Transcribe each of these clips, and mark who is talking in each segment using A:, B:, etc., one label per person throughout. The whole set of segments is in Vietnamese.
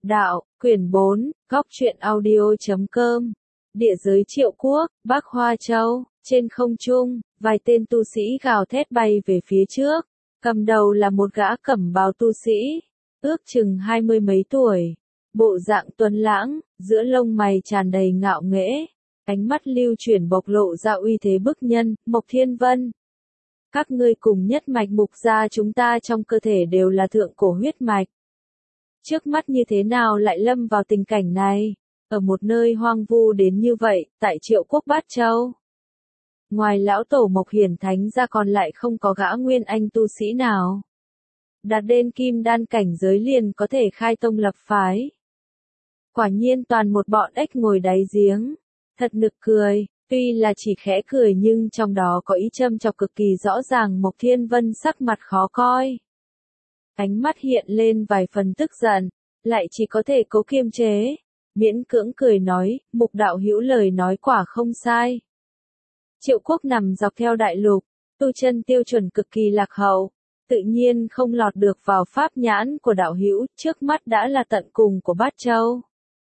A: Đạo, quyển 4, góc truyện audio.com. Địa giới Triệu Quốc, Bắc Hoa Châu, trên không trung, vài tên tu sĩ gào thét bay về phía trước. Cầm đầu là một gã cẩm bào tu sĩ, ước chừng 20 mấy tuổi. Bộ dạng tuấn lãng, giữa lông mày tràn đầy ngạo nghễ. Ánh mắt lưu chuyển bộc lộ ra uy thế bức nhân, Mộc Thiên Vân. Các ngươi cùng nhất mạch Mục gia chúng ta trong cơ thể đều là thượng cổ huyết mạch. Trước mắt như thế nào lại lâm vào tình cảnh này, ở một nơi hoang vu đến như vậy, tại Triệu Quốc Bát Châu. Ngoài lão tổ Mộc Hiển Thánh ra còn lại không có gã nguyên anh tu sĩ nào. Đạt đến kim đan cảnh giới liền có thể khai tông lập phái. Quả nhiên toàn một bọn ếch ngồi đáy giếng, thật nực cười, tuy là chỉ khẽ cười nhưng trong đó có ý châm chọc cực kỳ rõ ràng. Mộc Thiên Vân sắc mặt khó coi. Ánh mắt hiện lên vài phần tức giận, lại chỉ có thể cố kiềm chế, miễn cưỡng cười nói, Mục đạo hữu lời nói quả không sai. Triệu Quốc nằm dọc theo đại lục, tu chân tiêu chuẩn cực kỳ lạc hậu, tự nhiên không lọt được vào pháp nhãn của đạo hữu, trước mắt đã là tận cùng của Bát Châu.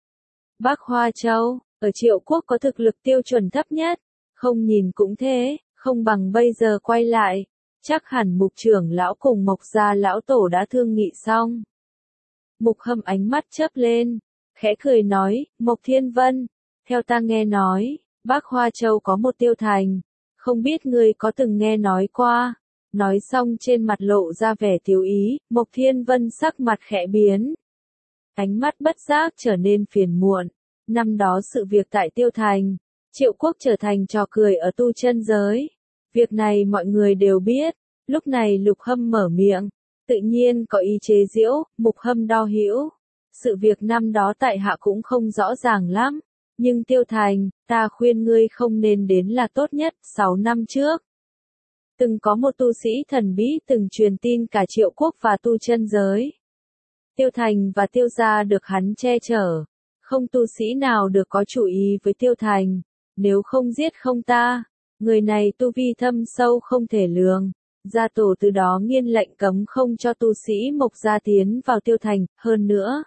A: Bắc Hoa Châu, ở Triệu Quốc có thực lực tiêu chuẩn thấp nhất, không nhìn cũng thế, không bằng bây giờ quay lại. Chắc hẳn Mục trưởng lão cùng Mộc gia lão tổ đã thương nghị xong. Mục Hâm ánh mắt chớp lên, khẽ cười nói, Mộc Thiên Vân, theo ta nghe nói, Bắc Hoa Châu có một tiêu thành, không biết ngươi có từng nghe nói qua. Nói xong trên mặt lộ ra vẻ thiếu ý, Mộc Thiên Vân sắc mặt khẽ biến. Ánh mắt bất giác trở nên phiền muộn, năm đó sự việc tại tiêu thành, Triệu Quốc trở thành trò cười ở tu chân giới. Việc này mọi người đều biết, lúc này Lục Hâm mở miệng, tự nhiên có ý chế giễu, Mục Hâm đo hữu. Sự việc năm đó tại hạ cũng không rõ ràng lắm, nhưng tiêu thành, ta khuyên ngươi không nên đến là tốt nhất. 6 năm trước, từng có một tu sĩ thần bí từng truyền tin cả Triệu Quốc và tu chân giới. Tiêu thành và tiêu gia được hắn che chở, không tu sĩ nào được có chủ ý với tiêu thành, nếu không giết không ta. Người này tu vi thâm sâu không thể lường, gia tổ từ đó nghiên lệnh cấm không cho tu sĩ Mộc gia tiến vào tiêu thành, hơn nữa.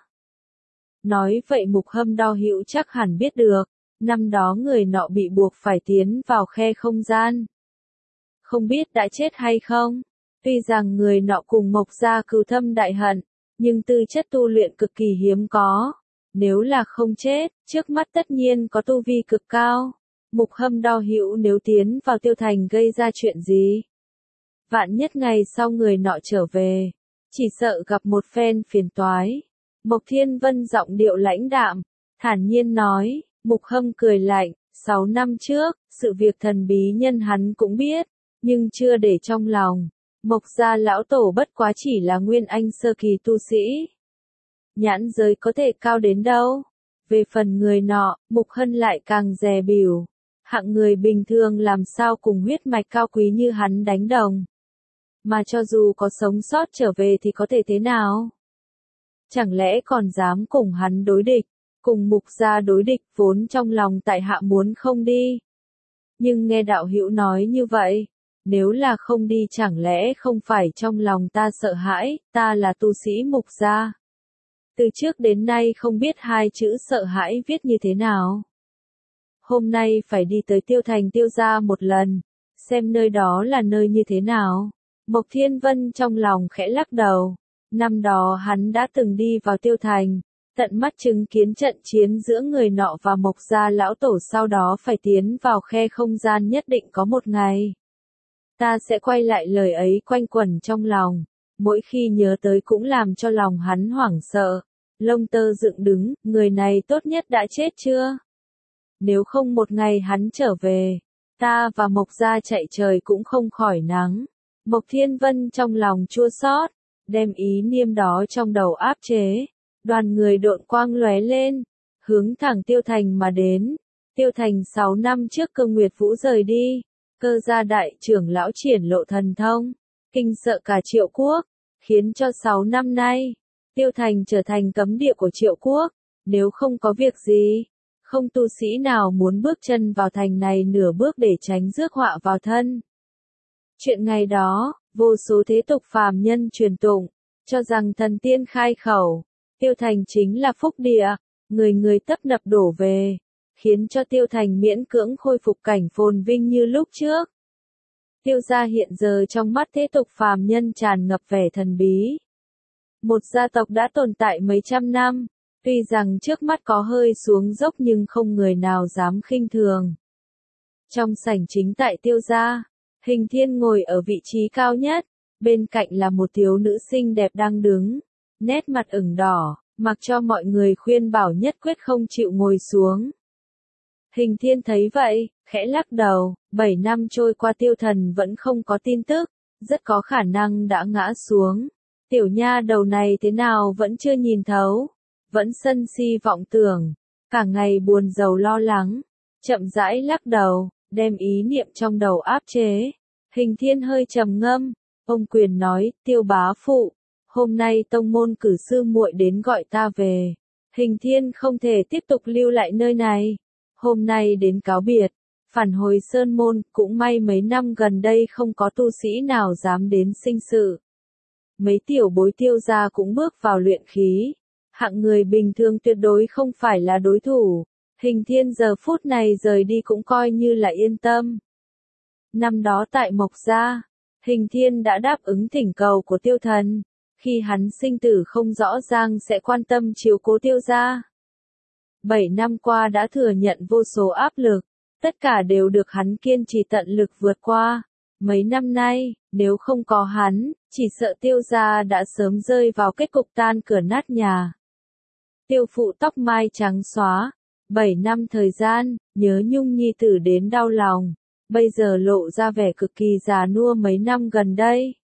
A: Nói vậy Mục Hâm đo hữu chắc hẳn biết được, năm đó người nọ bị buộc phải tiến vào khe không gian. Không biết đã chết hay không, tuy rằng người nọ cùng Mộc gia cừu thâm đại hận, nhưng tư chất tu luyện cực kỳ hiếm có. Nếu là không chết, trước mắt tất nhiên có tu vi cực cao. Mục Hâm đo hữu nếu tiến vào tiêu thành gây ra chuyện gì? Vạn nhất ngày sau người nọ trở về, chỉ sợ gặp một phen phiền toái. Mộc Thiên Vân giọng điệu lãnh đạm, thản nhiên nói, Mục Hâm cười lạnh, 6 năm trước, sự việc thần bí nhân hắn cũng biết, nhưng chưa để trong lòng. Mộc gia lão tổ bất quá chỉ là nguyên anh sơ kỳ tu sĩ. Nhãn giới có thể cao đến đâu? Về phần người nọ, Mục Hân lại càng dè bỉu. Hạng người bình thường làm sao cùng huyết mạch cao quý như hắn đánh đồng. Mà cho dù có sống sót trở về thì có thể thế nào? Chẳng lẽ còn dám cùng hắn đối địch, cùng Mục gia đối địch, vốn trong lòng tại hạ muốn không đi. Nhưng nghe đạo hữu nói như vậy, nếu là không đi chẳng lẽ không phải trong lòng ta sợ hãi, ta là tu sĩ Mục gia. Từ trước đến nay không biết hai chữ sợ hãi viết như thế nào. Hôm nay phải đi tới tiêu thành tiêu gia một lần, xem nơi đó là nơi như thế nào. Mộc Thiên Vân trong lòng khẽ lắc đầu. Năm đó hắn đã từng đi vào tiêu thành, tận mắt chứng kiến trận chiến giữa người nọ và Mộc gia lão tổ, sau đó phải tiến vào khe không gian, nhất định có một ngày. Ta sẽ quay lại lời ấy quanh quẩn trong lòng, mỗi khi nhớ tới cũng làm cho lòng hắn hoảng sợ, lông tơ dựng đứng, người này tốt nhất đã chết chưa? Nếu không một ngày hắn trở về, ta và Mộc gia chạy trời cũng không khỏi nắng. Mộc Thiên Vân trong lòng chua xót, đem ý niệm đó trong đầu áp chế. Đoàn người độn quang lóe lên, hướng thẳng tiêu thành mà đến. Tiêu thành 6 năm trước Cơ Nguyệt Vũ rời đi, Cơ gia đại trưởng lão triển lộ thần thông, kinh sợ cả Triệu Quốc, khiến cho 6 năm nay, tiêu thành trở thành cấm địa của Triệu Quốc. Nếu không có việc gì, không tu sĩ nào muốn bước chân vào thành này nửa bước để tránh rước họa vào thân. Chuyện ngày đó, vô số thế tục phàm nhân truyền tụng, cho rằng thần tiên khai khẩu, Tiêu Thành chính là phúc địa, người người tấp nập đổ về, khiến cho Tiêu Thành miễn cưỡng khôi phục cảnh phồn vinh như lúc trước. Tiêu gia hiện giờ trong mắt thế tục phàm nhân tràn ngập vẻ thần bí. Một gia tộc đã tồn tại mấy trăm năm, tuy rằng trước mắt có hơi xuống dốc nhưng không người nào dám khinh thường. Trong sảnh chính tại Tiêu gia, Hình Thiên ngồi ở vị trí cao nhất, bên cạnh là một thiếu nữ xinh đẹp đang đứng, nét mặt ửng đỏ, mặc cho mọi người khuyên bảo nhất quyết không chịu ngồi xuống. Hình Thiên thấy vậy, khẽ lắc đầu, 7 năm trôi qua Tiêu Thần vẫn không có tin tức, rất có khả năng đã ngã xuống. Tiểu nha đầu này thế nào vẫn chưa nhìn thấu, vẫn sân si vọng tưởng, cả ngày buồn rầu lo lắng, chậm rãi lắc đầu, đem ý niệm trong đầu áp chế. Hình Thiên hơi trầm ngâm, ông Quyền nói, Tiêu bá phụ, hôm nay tông môn cử sư muội đến gọi ta về. Hình Thiên không thể tiếp tục lưu lại nơi này, hôm nay đến cáo biệt, phản hồi sơn môn, cũng may mấy năm gần đây không có tu sĩ nào dám đến sinh sự. Mấy tiểu bối Tiêu gia cũng bước vào luyện khí, hạng người bình thường tuyệt đối không phải là đối thủ. Hình Thiên giờ phút này rời đi cũng coi như là yên tâm. Năm đó tại Mộc Gia, Hình Thiên đã đáp ứng thỉnh cầu của Tiêu Thần, khi hắn sinh tử không rõ ràng sẽ quan tâm chiếu cố Tiêu gia. 7 năm qua đã thừa nhận vô số áp lực, tất cả đều được hắn kiên trì tận lực vượt qua. Mấy năm nay, nếu không có hắn, chỉ sợ Tiêu gia đã sớm rơi vào kết cục tan cửa nát nhà. Tiêu phụ tóc mai trắng xóa, 7 năm thời gian, nhớ nhung nhi tử đến đau lòng, bây giờ lộ ra vẻ cực kỳ già nua mấy năm gần đây.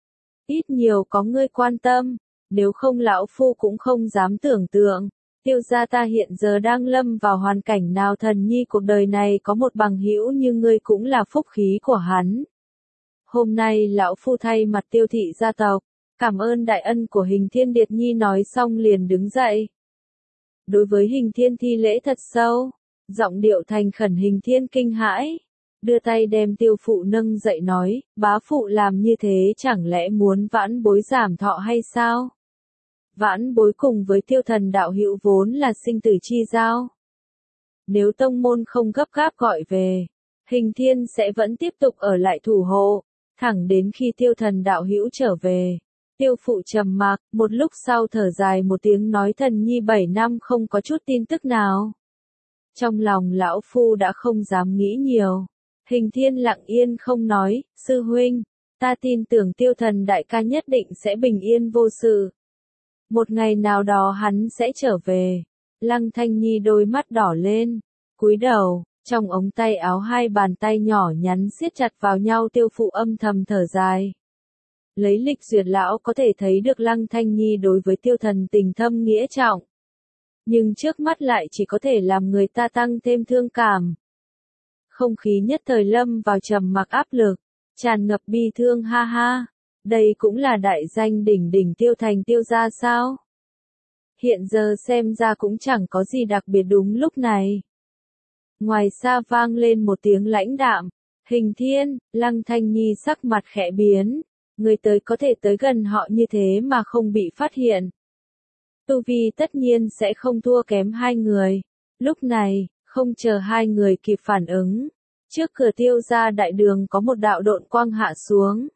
A: Ít nhiều có ngươi quan tâm, nếu không lão phu cũng không dám tưởng tượng. Tiêu gia ta hiện giờ đang lâm vào hoàn cảnh nào, thần nhi cuộc đời này có một bằng hữu như ngươi cũng là phúc khí của hắn. Hôm nay lão phu thay mặt Tiêu thị gia tộc, cảm ơn đại ân của Hình Thiên. Điệt nhi nói xong liền đứng dậy. Đối với Hình Thiên thi lễ thật sâu, giọng điệu thành khẩn. Hình Thiên kinh hãi, đưa tay đem Tiêu phụ nâng dậy nói, bá phụ làm như thế chẳng lẽ muốn vãn bối giảm thọ hay sao? Vãn bối cùng với Tiêu Thần đạo hữu vốn là sinh tử chi giao. Nếu tông môn không gấp gáp gọi về, Hình Thiên sẽ vẫn tiếp tục ở lại thủ hộ, thẳng đến khi Tiêu Thần đạo hữu trở về. Tiêu phụ trầm mặc, một lúc sau thở dài một tiếng nói, thần nhi 7 năm không có chút tin tức nào. Trong lòng lão phu đã không dám nghĩ nhiều. Hình Thiên lặng yên không nói, sư huynh, ta tin tưởng Tiêu Thần đại ca nhất định sẽ bình yên vô sự. Một ngày nào đó hắn sẽ trở về. Lăng Thanh Nhi đôi mắt đỏ lên, cúi đầu, trong ống tay áo hai bàn tay nhỏ nhắn siết chặt vào nhau. Tiêu phụ âm thầm thở dài. Lấy lịch duyệt lão có thể thấy được Lăng Thanh Nhi đối với Tiêu Thần tình thâm nghĩa trọng. Nhưng trước mắt lại chỉ có thể làm người ta tăng thêm thương cảm. Không khí nhất thời lâm vào trầm mặc áp lực, tràn ngập bi thương. Ha ha, đây cũng là đại danh đỉnh đỉnh Tiêu Thành Tiêu gia sao? Hiện giờ xem ra cũng chẳng có gì đặc biệt. Đúng lúc này, ngoài xa vang lên một tiếng lãnh đạm, Hình Thiên. Lăng Thanh Nhi sắc mặt khẽ biến, người tới có thể tới gần họ như thế mà không bị phát hiện. Tu vi tất nhiên sẽ không thua kém hai người. Lúc này, không chờ hai người kịp phản ứng, trước cửa Tiêu gia đại đường có một đạo độn quang hạ xuống.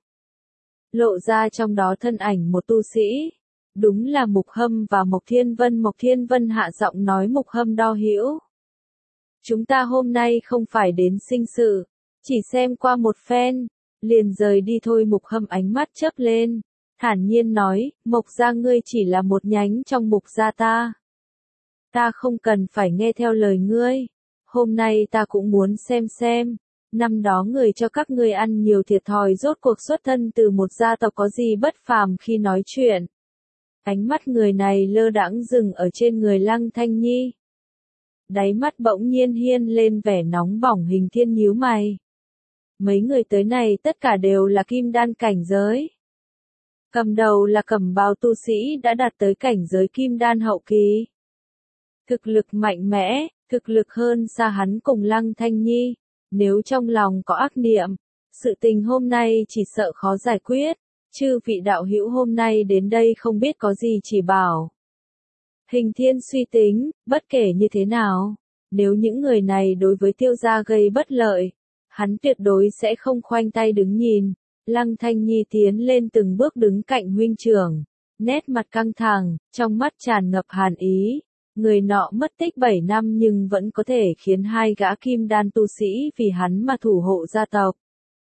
A: Lộ ra trong đó thân ảnh một tu sĩ. Đúng là Mục Hâm và Mộc Thiên Vân. Mộc Thiên Vân hạ giọng nói, Mục Hâm đo hữu, chúng ta hôm nay không phải đến sinh sự, chỉ xem qua một phen, liền rời đi thôi. Mục Hâm ánh mắt chớp lên, thản nhiên nói, Mộc gia ngươi chỉ là một nhánh trong Mục gia ta. Ta không cần phải nghe theo lời ngươi. Hôm nay ta cũng muốn xem, năm đó người cho các ngươi ăn nhiều thiệt thòi rốt cuộc xuất thân từ một gia tộc có gì bất phàm. Khi nói chuyện, ánh mắt người này lơ đãng dừng ở trên người Lăng Thanh Nhi. Đáy mắt bỗng nhiên hiên lên vẻ nóng bỏng. Hình Thiên nhíu mày. Mấy người tới này tất cả đều là kim đan cảnh giới. Cầm đầu là cẩm bào tu sĩ đã đạt tới cảnh giới kim đan hậu kỳ. Thực lực mạnh mẽ, thực lực hơn xa hắn cùng Lăng Thanh Nhi. Nếu trong lòng có ác niệm, sự tình hôm nay chỉ sợ khó giải quyết. Chư vị đạo hữu hôm nay đến đây không biết có gì chỉ bảo. Hình Thiên suy tính, bất kể như thế nào, nếu những người này đối với Tiêu gia gây bất lợi, hắn tuyệt đối sẽ không khoanh tay đứng nhìn. Lăng Thanh Nhi tiến lên từng bước đứng cạnh huynh trưởng, nét mặt căng thẳng, trong mắt tràn ngập hàn ý. Người nọ mất tích 7 năm nhưng vẫn có thể khiến hai gã kim đan tu sĩ vì hắn mà thủ hộ gia tộc.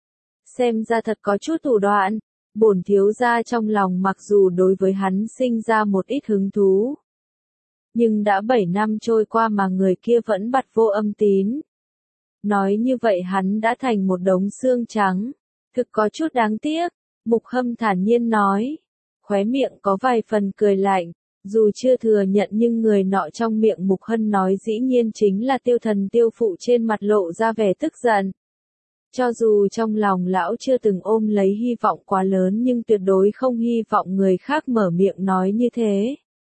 A: Xem ra thật có chút thủ đoạn, bổn thiếu gia trong lòng mặc dù đối với hắn sinh ra một ít hứng thú. Nhưng đã 7 năm trôi qua mà người kia vẫn bặt vô âm tín. Nói như vậy hắn đã thành một đống xương trắng, thực có chút đáng tiếc, Mục Hâm thản nhiên nói. Khóe miệng có vài phần cười lạnh, dù chưa thừa nhận nhưng người nọ trong miệng Mục Hân nói dĩ nhiên chính là Tiêu Thần Tiêu Phụ, trên mặt lộ ra vẻ tức giận. Cho dù trong lòng lão chưa từng ôm lấy hy vọng quá lớn nhưng tuyệt đối không hy vọng người khác mở miệng nói như thế.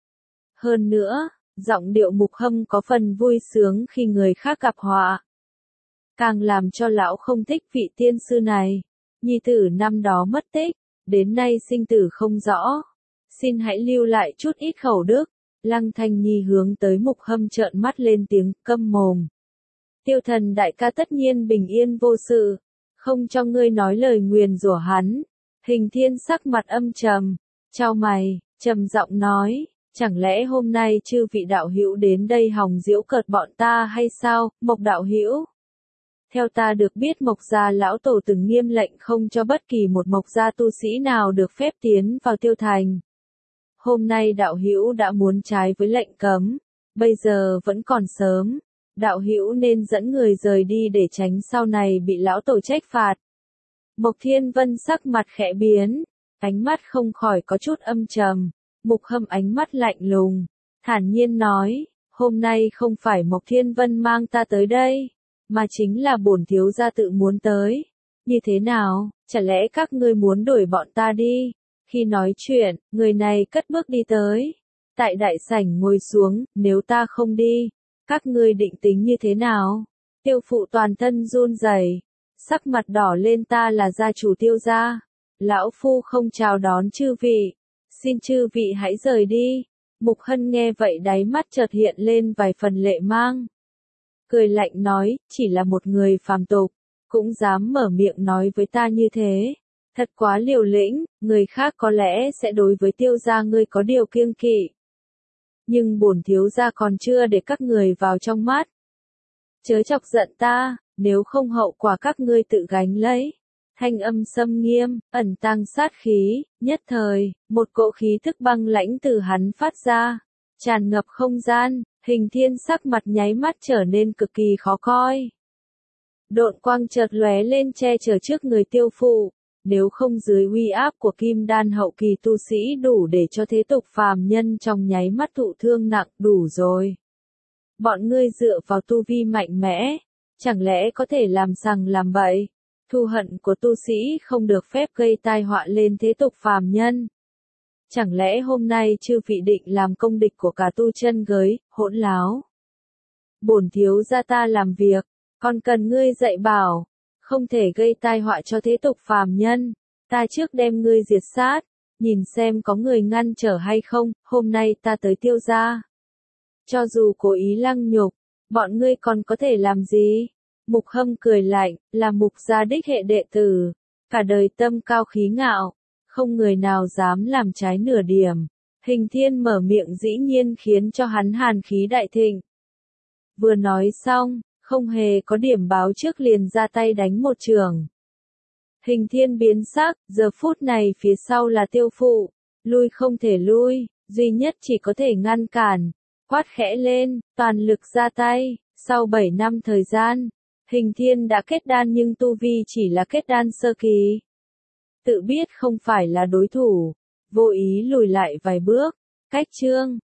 A: Hơn nữa, giọng điệu Mục Hâm có phần vui sướng khi người khác gặp họa. Càng làm cho lão không thích vị tiên sư này. Nhi tử năm đó mất tích, đến nay sinh tử không rõ. Xin hãy lưu lại chút ít khẩu đức. Lăng Thanh Nhi hướng tới Mục Hâm trợn mắt lên tiếng, câm mồm. Tiêu Thần đại ca tất nhiên bình yên vô sự, không cho ngươi nói lời nguyền rủa hắn. Hình Thiên sắc mặt âm trầm, chau mày, trầm giọng nói, chẳng lẽ hôm nay chư vị đạo hữu đến đây hòng giễu cợt bọn ta hay sao, Mộc đạo hữu? Theo ta được biết Mộc gia lão tổ từng nghiêm lệnh không cho bất kỳ một Mộc gia tu sĩ nào được phép tiến vào Tiêu Thành. Hôm nay đạo hữu đã muốn trái với lệnh cấm, bây giờ vẫn còn sớm, đạo hữu nên dẫn người rời đi để tránh sau này bị lão tổ trách phạt. Mộc Thiên Vân sắc mặt khẽ biến, ánh mắt không khỏi có chút âm trầm. Mục Hâm ánh mắt lạnh lùng, thản nhiên nói, hôm nay không phải Mộc Thiên Vân mang ta tới đây, mà chính là bổn thiếu gia tự muốn tới. Như thế nào, chả lẽ các ngươi muốn đuổi bọn ta đi? Khi nói chuyện, người này cất bước đi tới. Tại đại sảnh ngồi xuống, nếu ta không đi, các ngươi định tính như thế nào? Tiêu Phụ toàn thân run rẩy, sắc mặt đỏ lên, ta là gia chủ Tiêu gia. Lão phu không chào đón chư vị. Xin chư vị hãy rời đi. Mục Hân nghe vậy đáy mắt chợt hiện lên vài phần lệ mang. Cười lạnh nói, chỉ là một người phàm tục, cũng dám mở miệng nói với ta như thế. Thật quá liều lĩnh, người khác có lẽ sẽ đối với Tiêu gia ngươi có điều kiêng kỵ. Nhưng bổn thiếu gia còn chưa để các người vào trong mắt. Chớ chọc giận ta, nếu không hậu quả các ngươi tự gánh lấy. Thanh âm xâm nghiêm, ẩn tàng sát khí, nhất thời, một cỗ khí thức băng lãnh từ hắn phát ra, tràn ngập không gian. Hình Thiên sắc mặt nháy mắt trở nên cực kỳ khó coi. Độn quang chợt lóe lên che chở trước người Tiêu Phụ, nếu không dưới uy áp của kim đan hậu kỳ tu sĩ đủ để cho thế tục phàm nhân trong nháy mắt thụ thương nặng, đủ rồi. Bọn ngươi dựa vào tu vi mạnh mẽ, chẳng lẽ có thể làm sằng làm bậy? Thù hận của tu sĩ không được phép gây tai họa lên thế tục phàm nhân. Chẳng lẽ hôm nay chư vị định làm công địch của cả tu chân giới, hỗn láo? Bổn thiếu gia ta làm việc, còn cần ngươi dạy bảo, không thể gây tai họa cho thế tục phàm nhân. Ta trước đem ngươi diệt sát, nhìn xem có người ngăn trở hay không. Hôm nay ta tới Tiêu gia, cho dù cố ý lăng nhục, bọn ngươi còn có thể làm gì? Mục Hâm cười lạnh, là Mục gia đích hệ đệ tử, cả đời tâm cao khí ngạo, không người nào dám làm trái nửa điểm. Hình Thiên mở miệng dĩ nhiên khiến cho hắn hàn khí đại thịnh. Vừa nói xong, không hề có điểm báo trước liền ra tay đánh một chưởng. Hình Thiên biến sắc, giờ phút này phía sau là Tiêu Phụ, lui không thể lui, duy nhất chỉ có thể ngăn cản. Quát khẽ lên, toàn lực ra tay. Sau 7 năm thời gian, Hình Thiên đã kết đan nhưng tu vi chỉ là kết đan sơ kỳ. Tự biết không phải là đối thủ, vô ý lùi lại vài bước. Cách chương